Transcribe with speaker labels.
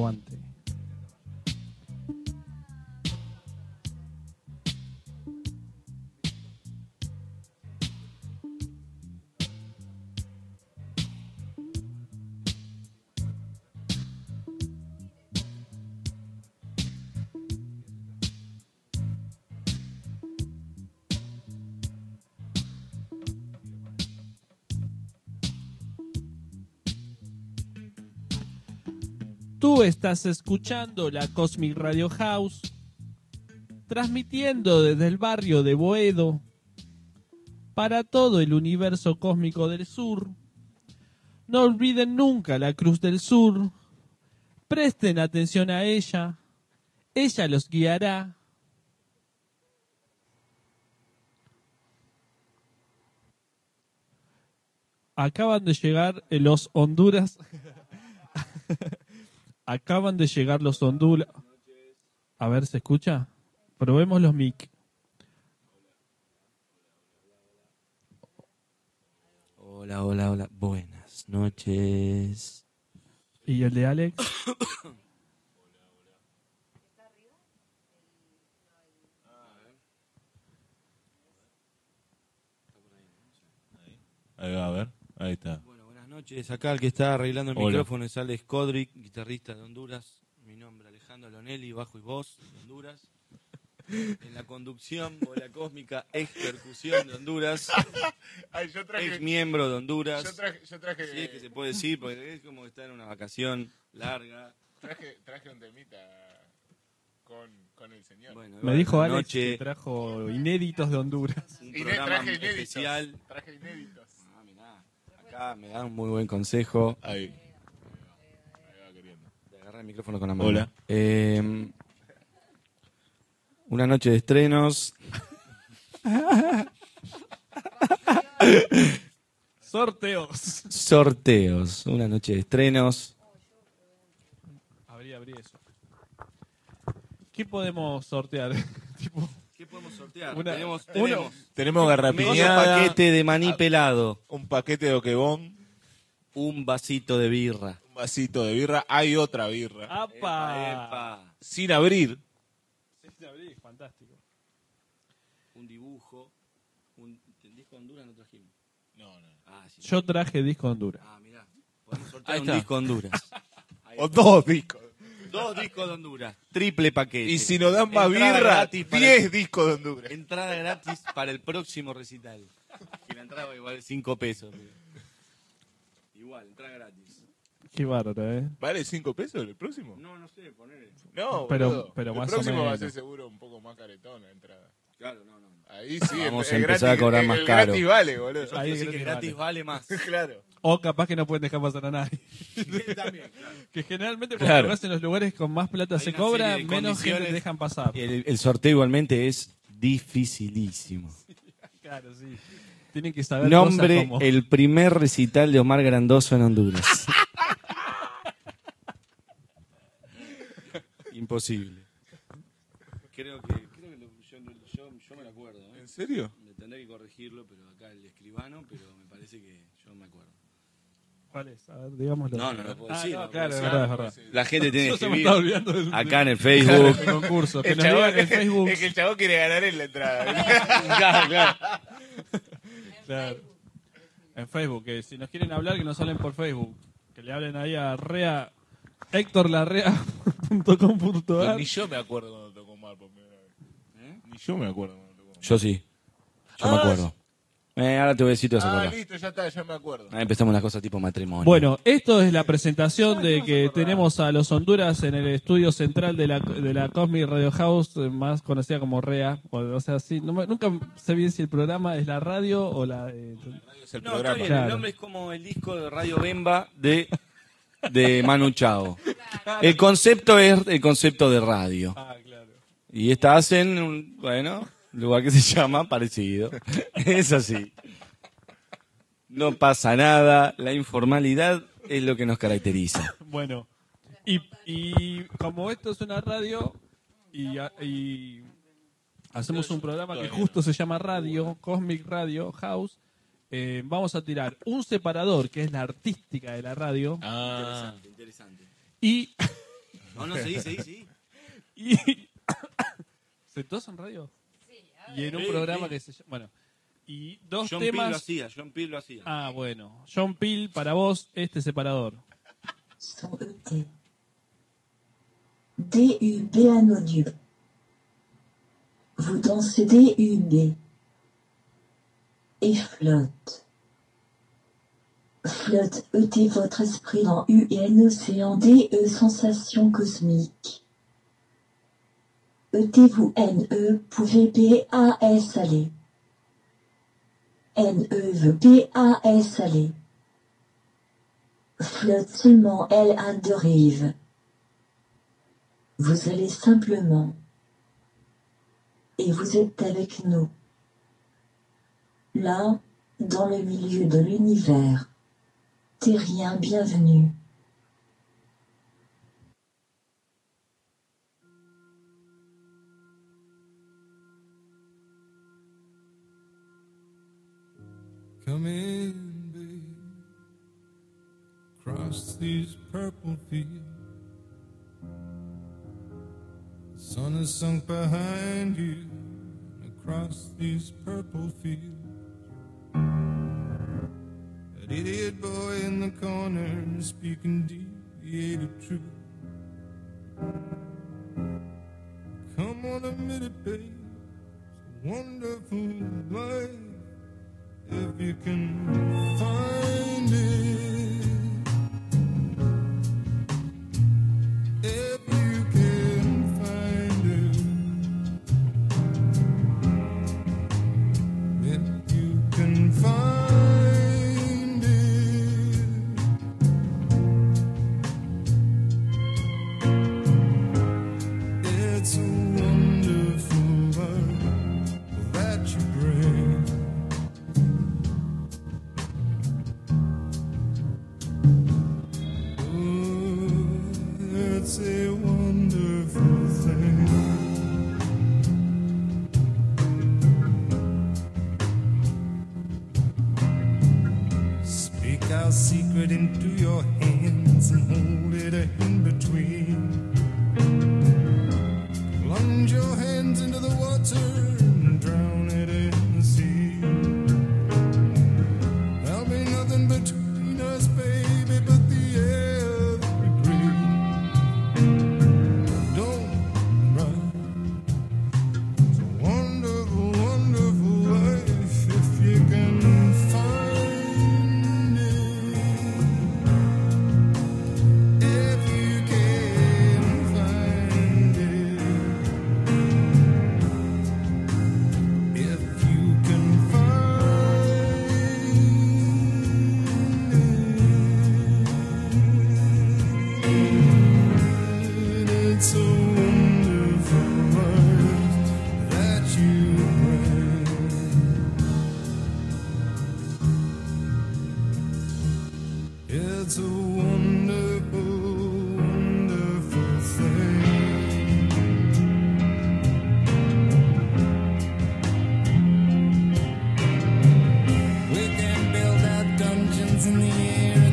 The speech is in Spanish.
Speaker 1: Aguante. Tú estás escuchando la Cosmic Radio House, transmitiendo desde el barrio de Boedo para todo el universo cósmico del sur. No olviden nunca la Cruz del Sur. Presten atención a ella. Ella los guiará. Acaban de llegar los Honduras. Acaban de llegar los Honduras. A ver, ¿se escucha? Probemos los mic.
Speaker 2: Hola, hola, hola. Buenas noches.
Speaker 1: ¿Y el de Alex?
Speaker 3: Ahí va, a ver. Ahí está.
Speaker 2: Bueno, buenas noches. Acá el que está arreglando el
Speaker 3: Hola.
Speaker 2: micrófono es Alex Kodrick, guitarrista de Honduras. Mi nombre Alejandro Lonelli, bajo y voz de Honduras. En la conducción o la cósmica ex percusión de Honduras.
Speaker 3: Ay, yo
Speaker 2: Ex miembro de Honduras.
Speaker 3: yo traje,
Speaker 2: Sí, es que se puede decir, porque es como estar en una vacación larga.
Speaker 3: traje un temita con el señor.
Speaker 2: Bueno,
Speaker 1: Me dijo
Speaker 2: buenas
Speaker 1: Alex que
Speaker 2: noches.
Speaker 1: trajo inéditos de Honduras.
Speaker 2: Un programa especial.
Speaker 3: Traje inéditos.
Speaker 2: Ah, mirá, acá me da un muy buen consejo.
Speaker 3: Ahí va queriendo.
Speaker 2: De agarrar el micrófono con la mano.
Speaker 3: Hola.
Speaker 2: Una noche de estrenos.
Speaker 1: Sorteos.
Speaker 2: Sorteos. Una noche de estrenos.
Speaker 1: Abrí eso. ¿Qué podemos sortear? Tipo,
Speaker 2: ¿Qué podemos sortear?
Speaker 1: Una-
Speaker 2: tenemos
Speaker 3: Tenemos
Speaker 2: medio
Speaker 3: garrapiñada,
Speaker 2: paquete de maní pelado.
Speaker 3: un paquete de oquebón,
Speaker 2: Un vasito de birra.
Speaker 3: un vasito de birra. Hay otra birra.
Speaker 1: ¡apa!
Speaker 2: Epa.
Speaker 3: Sin abrir.
Speaker 1: Sí, abrí, fantástico.
Speaker 2: Un dibujo. Un disco de Honduras no trajimos.
Speaker 3: No.
Speaker 2: Ah, sí.
Speaker 1: Yo traje disco Honduras.
Speaker 2: Ah, mirá. Podemos sortear
Speaker 3: Ahí
Speaker 2: un
Speaker 3: está.
Speaker 2: disco de Honduras.
Speaker 3: O dos discos.
Speaker 2: 2 discos de Honduras. Triple paquete.
Speaker 3: Y si nos dan más
Speaker 2: Entrada
Speaker 3: birra,
Speaker 2: gratis para
Speaker 3: 10 discos de Honduras.
Speaker 2: Entrada gratis para el próximo recital. Que la entrada igual 5 pesos. Igual, entrada gratis.
Speaker 1: Qué bárbaro, ¿eh?
Speaker 3: ¿Vale 5 pesos el próximo?
Speaker 2: No sé, ponele.
Speaker 3: No,
Speaker 1: Pero-
Speaker 3: boludo.
Speaker 1: pero
Speaker 3: el
Speaker 1: más o
Speaker 3: próximo va a
Speaker 1: menos.
Speaker 3: ser seguro un poco más caretón la entrada.
Speaker 2: Claro, no.
Speaker 3: Ahí sí,
Speaker 2: Vamos
Speaker 3: el
Speaker 2: a empezar
Speaker 3: gratis,
Speaker 2: a cobrar
Speaker 3: el
Speaker 2: más
Speaker 3: gratis
Speaker 2: caro.
Speaker 3: vale, boludo.
Speaker 1: Ahí
Speaker 2: Así que
Speaker 1: gratis
Speaker 2: gratis vale más.
Speaker 3: Claro.
Speaker 1: O capaz que no pueden dejar pasar a nadie.
Speaker 2: También, claro.
Speaker 1: Que generalmente cuando
Speaker 3: Claro.
Speaker 1: vas en los lugares con más plata
Speaker 2: Hay
Speaker 1: se
Speaker 2: una
Speaker 1: cobra,
Speaker 2: serie de
Speaker 1: menos gente
Speaker 2: condiciones.
Speaker 1: te dejan pasar.
Speaker 2: El sorteo igualmente es dificilísimo.
Speaker 1: Claro, sí. Tienen que saber
Speaker 2: Nombre,
Speaker 1: cosas como...
Speaker 2: el primer recital de Omar Grandoso en Honduras. Imposible. Creo que yo me lo acuerdo.
Speaker 3: ¿En serio?
Speaker 2: Me tendré que corregirlo, pero acá el escribano, pero me parece que yo me acuerdo.
Speaker 1: ¿Cuál es? A ver, digámoslo.
Speaker 2: No lo puedo decir.
Speaker 1: no,
Speaker 2: no
Speaker 1: claro,
Speaker 2: puedo
Speaker 1: es
Speaker 2: decir.
Speaker 1: verdad, es verdad.
Speaker 2: La gente tiene
Speaker 1: Yo
Speaker 2: que
Speaker 1: se me
Speaker 2: escribir
Speaker 1: estaba olvidando del
Speaker 2: acá en el Facebook.
Speaker 1: del concurso. Que
Speaker 3: El
Speaker 1: nos digan
Speaker 3: chabón-
Speaker 1: en Facebook.
Speaker 3: Es que el chavo quiere ganar en la entrada.
Speaker 2: Claro.
Speaker 1: Claro. En Facebook, que si nos quieren hablar, que nos hablen por Facebook. Que le hablen ahí a Rea, HéctorLarrea.com.ar.
Speaker 3: Ni yo me acuerdo cuando tocó Mar por primera vez. Ni yo me acuerdo cuando tocó Mar.
Speaker 2: Yo sí. Yo me acuerdo. Ahora te voy a decir, te vas a acordar.
Speaker 3: Listo, ya está, ya me acuerdo.
Speaker 2: Ahí empezamos las cosas tipo matrimonio.
Speaker 1: Bueno, esto es la presentación de que tenemos a los Honduras en el estudio central de la Cosmic Radio House, más conocida como REA. O sea, sí, nunca sé bien si el programa es la radio o la...
Speaker 3: Es el
Speaker 2: No, está
Speaker 3: programa.
Speaker 2: bien,
Speaker 1: Claro.
Speaker 2: el nombre es como el disco de Radio Bemba de Manu Chao. El concepto es el concepto de radio.
Speaker 1: Ah, claro.
Speaker 2: Y esta hacen un, lugar que se llama parecido. Es así. No pasa nada, la informalidad es lo que nos caracteriza.
Speaker 1: Bueno, y como esto es una radio y hacemos un programa que justo se llama Radio, Cosmic Radio House, vamos a tirar un separador, que es la artística de la radio,
Speaker 3: Ah,
Speaker 2: Interesante.
Speaker 1: y
Speaker 2: No, no, seguí.
Speaker 1: Y ¿se tosa en radio? Y en un programa que se llama... Bueno, y dos
Speaker 2: John
Speaker 1: temas...
Speaker 2: John Peel lo hacía.
Speaker 1: Ah, bueno. John Peel, para vos, este separador.
Speaker 4: Son ET. DUB anodieux. Vous dansez DUB. Et flotte. Flotte ET votre esprit dans UN océan DE sensation cosmique. ET vous NE pouvez PAS aller. NE veut PAS aller. Flotte seulement elle a de rive. Vous allez simplement. Et vous êtes avec nous. Là, dans le milieu de l'univers. Terrien bienvenue.
Speaker 5: Come in, babe, across these purple fields. The sun has sunk behind you, across these purple fields. That idiot boy in the corner speaking deviated truth. Come on, admit it, babe, it's a wonderful life. If you can find it, if you can find it, if you can find it, it's a wonderful life that you bring. It's a wonderful thing. Speak our secret into your hands and hold it in between. Plunge your hands into the water and drown it in the sea. There'll be nothing between us, baby, but the air. It's a wonderful, wonderful thing. We can build our dungeons in the air.